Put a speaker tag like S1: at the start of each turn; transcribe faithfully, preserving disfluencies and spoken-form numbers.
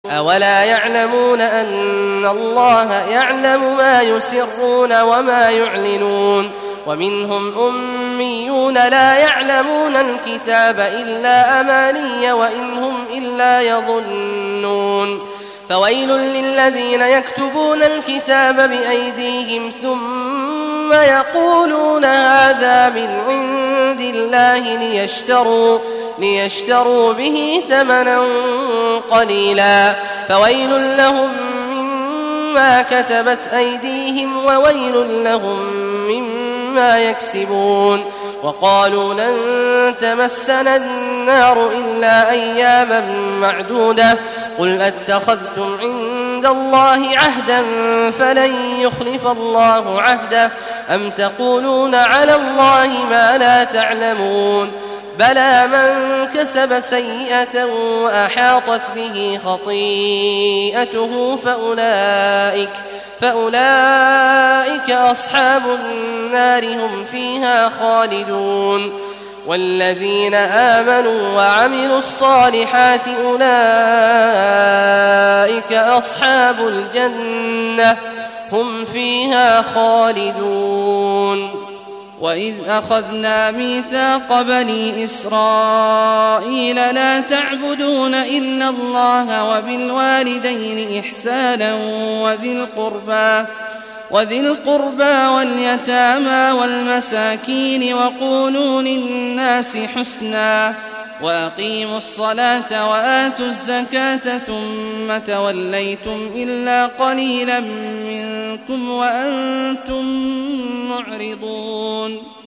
S1: أولا يعلمون أن الله يعلم ما يسرون وما يعلنون ومنهم أميون لا يعلمون الكتاب إلا أماني وإن هم إلا يظنون فويل للذين يكتبون الكتاب بأيديهم ثم يقولون هذا من عند الله ليشتروا ليشتروا به ثمنا قليلا فويل لهم مما كتبت أيديهم وويل لهم مما يكسبون وقالوا لن تمسنا النار إلا أياما معدودة قل أتخذتم عند الله عهدا فلن يخلف الله عهده أم تقولون على الله ما لا تعلمون بلى من كسب سيئة وأحاطت به خطيئته فأولئك, فأولئك أصحاب النار هم فيها خالدون والذين آمنوا وعملوا الصالحات أولئك أصحاب الجنة هم فيها خالدون
S2: وإذ أخذنا ميثاق بني إسرائيل لا تعبدون إلا الله وبالوالدين إحسانا وذي القربى وذي القربى واليتامى والمساكين وقولوا للناس حسنا وأقيموا الصلاة وآتوا الزكاة ثم توليتم إلا قليلا منكم وأنتم معرضون